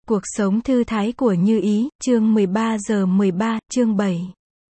Cuộc sống thư thái của Như Ý, chương 13:13, chương 7.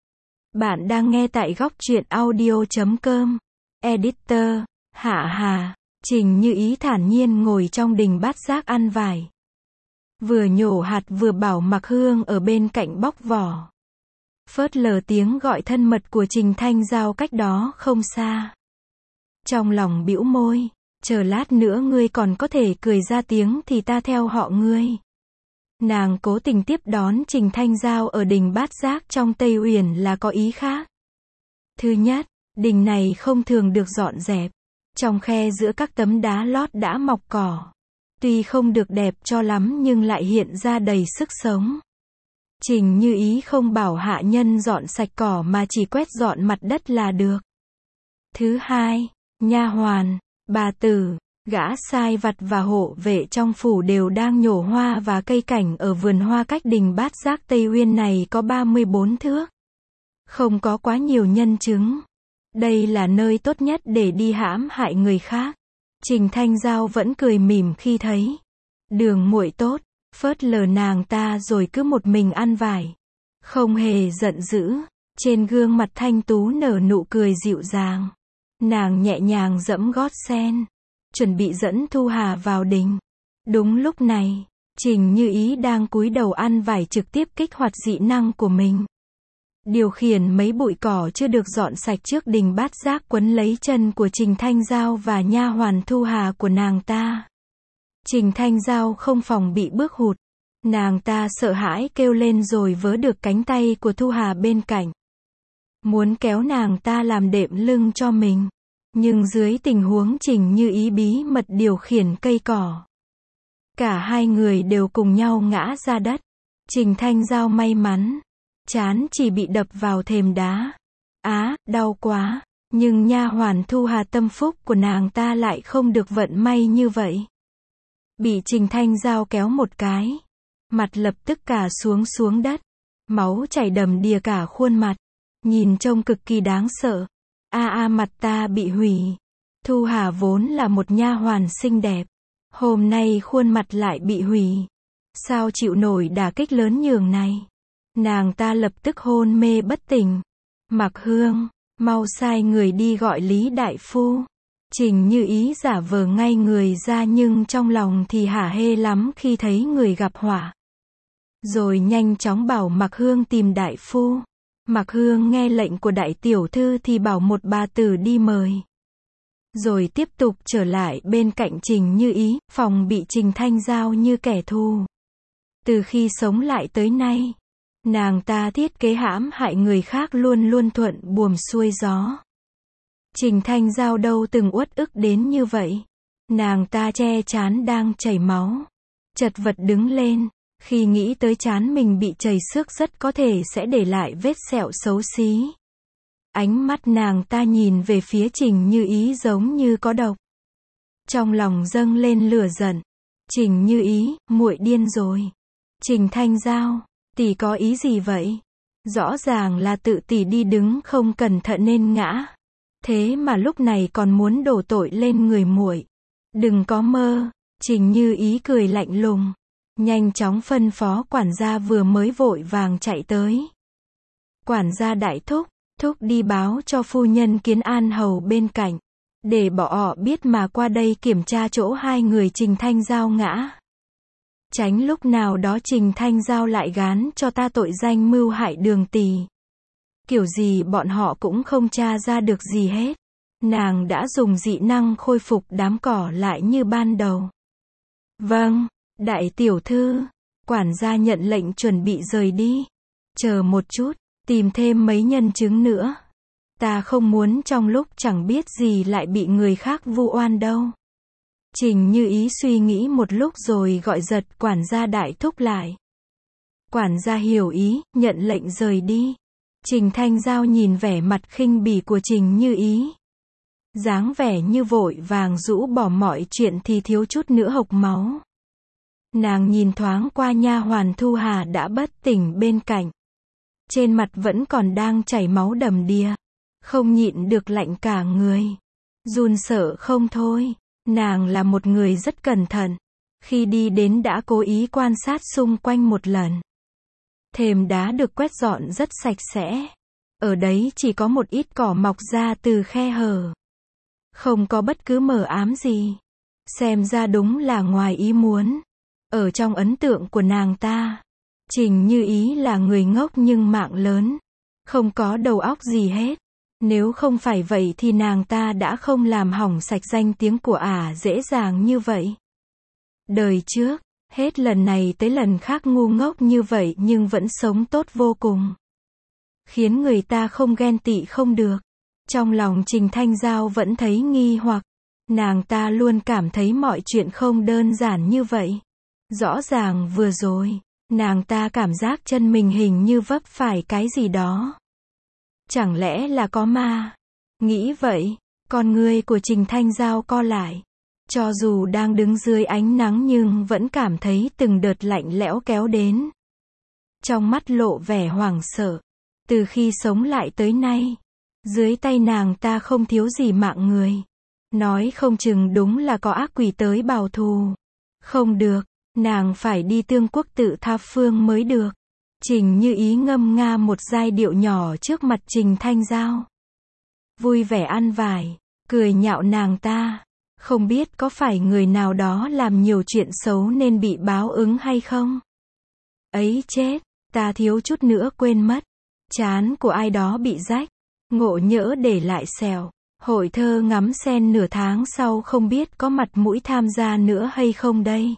Bạn đang nghe tại góc truyện audio.com. Editor, Hạ Hà. Trình Như Ý thản nhiên ngồi trong đình bát giác ăn vải. Vừa nhổ hạt vừa bảo Mặc Hương ở bên cạnh bóc vỏ. Phớt lờ tiếng gọi thân mật của Trình Thanh Giao cách đó không xa. Trong lòng bĩu môi, chờ lát nữa ngươi còn có thể cười ra tiếng thì ta theo họ ngươi. Nàng cố tình tiếp đón Trình Thanh Giao ở đình bát giác trong Tây Uyển là có ý khác. Thứ nhất, đình này không thường được dọn dẹp. Trong khe giữa các tấm đá lót đã mọc cỏ. Tuy không được đẹp cho lắm nhưng lại hiện ra đầy sức sống. Trình Như Ý không bảo hạ nhân dọn sạch cỏ mà chỉ quét dọn mặt đất là được. Thứ hai, nha hoàn, bà tử, gã sai vặt và hộ vệ trong phủ đều đang nhổ hoa và cây cảnh ở vườn hoa cách đình bát giác Tây Uyên này có 34 thước. Không có quá nhiều nhân chứng. Đây là nơi tốt nhất để đi hãm hại người khác. Trình Thanh Giao vẫn cười mỉm khi thấy Đường muội tốt, phớt lờ nàng ta rồi cứ một mình ăn vải. Không hề giận dữ, trên gương mặt thanh tú nở nụ cười dịu dàng. Nàng nhẹ nhàng giẫm gót sen, chuẩn bị dẫn Thu Hà vào đình. Đúng lúc này, Trình Như Ý đang cúi đầu ăn vải trực tiếp kích hoạt dị năng của mình. Điều khiển mấy bụi cỏ chưa được dọn sạch trước đình bát giác quấn lấy chân của Trình Thanh Giao và nha hoàn Thu Hà của nàng ta. Trình Thanh Giao không phòng bị bước hụt. Nàng ta sợ hãi kêu lên rồi vớ được cánh tay của Thu Hà bên cạnh. Muốn kéo nàng ta làm đệm lưng cho mình. Nhưng dưới tình huống Trình Như Ý bí mật điều khiển cây cỏ, cả hai người đều cùng nhau ngã ra đất. Trình Thanh Giao may mắn, trán chỉ bị đập vào thềm đá. Đau quá. Nhưng nha hoàn Thu Hà tâm phúc của nàng ta lại không được vận may như vậy. Bị Trình Thanh Giao kéo một cái, mặt lập tức cả xuống đất. Máu chảy đầm đìa cả khuôn mặt. Nhìn trông cực kỳ đáng sợ. Mặt ta bị hủy. Thu Hà vốn là một nha hoàn xinh đẹp. Hôm nay khuôn mặt lại bị hủy. Sao chịu nổi đả kích lớn nhường này. Nàng ta lập tức hôn mê bất tỉnh. Mặc Hương, mau sai người đi gọi Lý đại phu. Trình Như Ý giả vờ ngay người ra nhưng trong lòng thì hả hê lắm khi thấy người gặp họa. Rồi nhanh chóng bảo Mặc Hương tìm đại phu. Mặc Hương nghe lệnh của đại tiểu thư thì bảo một bà tử đi mời. Rồi tiếp tục trở lại bên cạnh Trình Như Ý, phòng bị Trình Thanh Giao như kẻ thù. Từ khi sống lại tới nay, nàng ta thiết kế hãm hại người khác luôn luôn thuận buồm xuôi gió. Trình Thanh Giao đâu từng uất ức đến như vậy. Nàng ta che trán đang chảy máu, chật vật đứng lên. Khi nghĩ tới trán mình bị chảy xước rất có thể sẽ để lại vết sẹo xấu xí. Ánh mắt nàng ta nhìn về phía Trình Như Ý giống như có độc. Trong lòng dâng lên lửa giận. Trình Như Ý, muội điên rồi. Trình Thanh Giao, tỷ có ý gì vậy? Rõ ràng là tự tỷ đi đứng không cẩn thận nên ngã. Thế mà lúc này còn muốn đổ tội lên người muội. Đừng có mơ. Trình Như Ý cười lạnh lùng. Nhanh chóng phân phó quản gia vừa mới vội vàng chạy tới. Quản gia đại thúc đi báo cho phu nhân Kiến An hầu bên cạnh. Để bỏ họ biết mà qua đây kiểm tra chỗ hai người Trình Thanh Giao ngã. Tránh lúc nào đó Trình Thanh Giao lại gán cho ta tội danh mưu hại Đường tỷ. Kiểu gì bọn họ cũng không tra ra được gì hết. Nàng đã dùng dị năng khôi phục đám cỏ lại như ban đầu. Vâng, đại tiểu thư. Quản gia nhận lệnh chuẩn bị rời đi. Chờ một chút, tìm thêm mấy nhân chứng nữa. Ta không muốn trong lúc chẳng biết gì lại bị người khác vu oan đâu. Trình Như Ý suy nghĩ một lúc rồi gọi giật quản gia đại thúc lại. Quản gia hiểu ý, nhận lệnh rời đi. Trình Thanh Giao nhìn vẻ mặt khinh bỉ của Trình Như Ý. Dáng vẻ như vội vàng rũ bỏ mọi chuyện thì thiếu chút nữa hộc máu. Nàng nhìn thoáng qua nha hoàn Thu Hà đã bất tỉnh bên cạnh. Trên mặt vẫn còn đang chảy máu đầm đìa. Không nhịn được lạnh cả người. Run sợ không thôi. Nàng là một người rất cẩn thận. Khi đi đến đã cố ý quan sát xung quanh một lần. Thềm đá được quét dọn rất sạch sẽ. Ở đấy chỉ có một ít cỏ mọc ra từ khe hở. Không có bất cứ mờ ám gì. Xem ra đúng là ngoài ý muốn. Ở trong ấn tượng của nàng ta, Trình Như Ý là người ngốc nhưng mạng lớn. Không có đầu óc gì hết. Nếu không phải vậy thì nàng ta đã không làm hỏng sạch danh tiếng của ả dễ dàng như vậy. Đời trước, hết lần này tới lần khác ngu ngốc như vậy nhưng vẫn sống tốt vô cùng. Khiến người ta không ghen tị không được. Trong lòng Trình Thanh Giao vẫn thấy nghi hoặc. Nàng ta luôn cảm thấy mọi chuyện không đơn giản như vậy. Rõ ràng vừa rồi, nàng ta cảm giác chân mình hình như vấp phải cái gì đó. Chẳng lẽ là có ma? Nghĩ vậy, con ngươi của Trình Thanh Giao co lại. Cho dù đang đứng dưới ánh nắng nhưng vẫn cảm thấy từng đợt lạnh lẽo kéo đến. Trong mắt lộ vẻ hoảng sợ. Từ khi sống lại tới nay, dưới tay nàng ta không thiếu gì mạng người. Nói không chừng đúng là có ác quỷ tới báo thù. Không được, nàng phải đi Tương Quốc tự tha phương mới được. Trình Như Ý ngâm nga một giai điệu nhỏ trước mặt Trình Thanh Giao. Vui vẻ ăn vải, cười nhạo nàng ta. Không biết có phải người nào đó làm nhiều chuyện xấu nên bị báo ứng hay không? Ấy chết, ta thiếu chút nữa quên mất. Trán của ai đó bị rách. Ngộ nhỡ để lại sẹo. Hội thơ ngắm sen nửa tháng sau không biết có mặt mũi tham gia nữa hay không đây.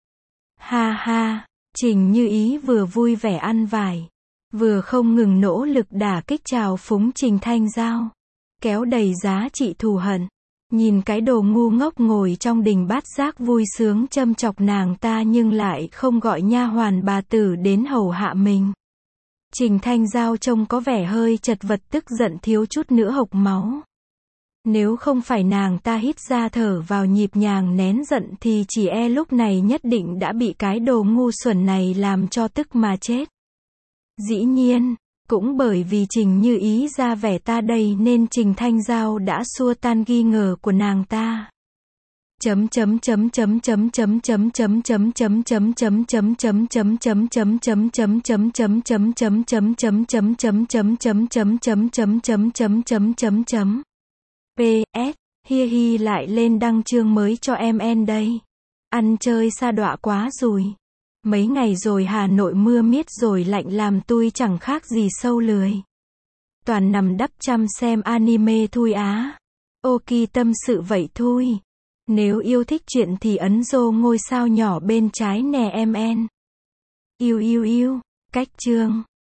Ha ha, Trình Như Ý vừa vui vẻ ăn vải, vừa không ngừng nỗ lực đả kích trào phúng Trình Thanh Giao. Kéo đầy giá trị thù hận. Nhìn cái đồ ngu ngốc ngồi trong đình bát giác vui sướng châm chọc nàng ta nhưng lại không gọi nha hoàn bà tử đến hầu hạ mình. Trình Thanh Giao trông có vẻ hơi chật vật tức giận thiếu chút nữa hộc máu. Nếu không phải nàng ta hít ra thở vào nhịp nhàng nén giận thì chỉ e lúc này nhất định đã bị cái đồ ngu xuẩn này làm cho tức mà chết. Dĩ nhiên, cũng bởi vì Trình Như Ý ra vẻ ta đây nên Trình Thanh Giao đã xua tan nghi ngờ của nàng ta. PS, hi hi lại lên đăng chương mới cho em đây. Ăn chơi sa đọa quá rồi. Mấy ngày rồi Hà Nội mưa miết rồi lạnh làm tôi chẳng khác gì sâu lười. Toàn nằm đắp chăm xem anime thui á. Ok tâm sự vậy thôi. Nếu yêu thích chuyện thì ấn dô ngôi sao nhỏ bên trái nè em en. Yêu, cách chương.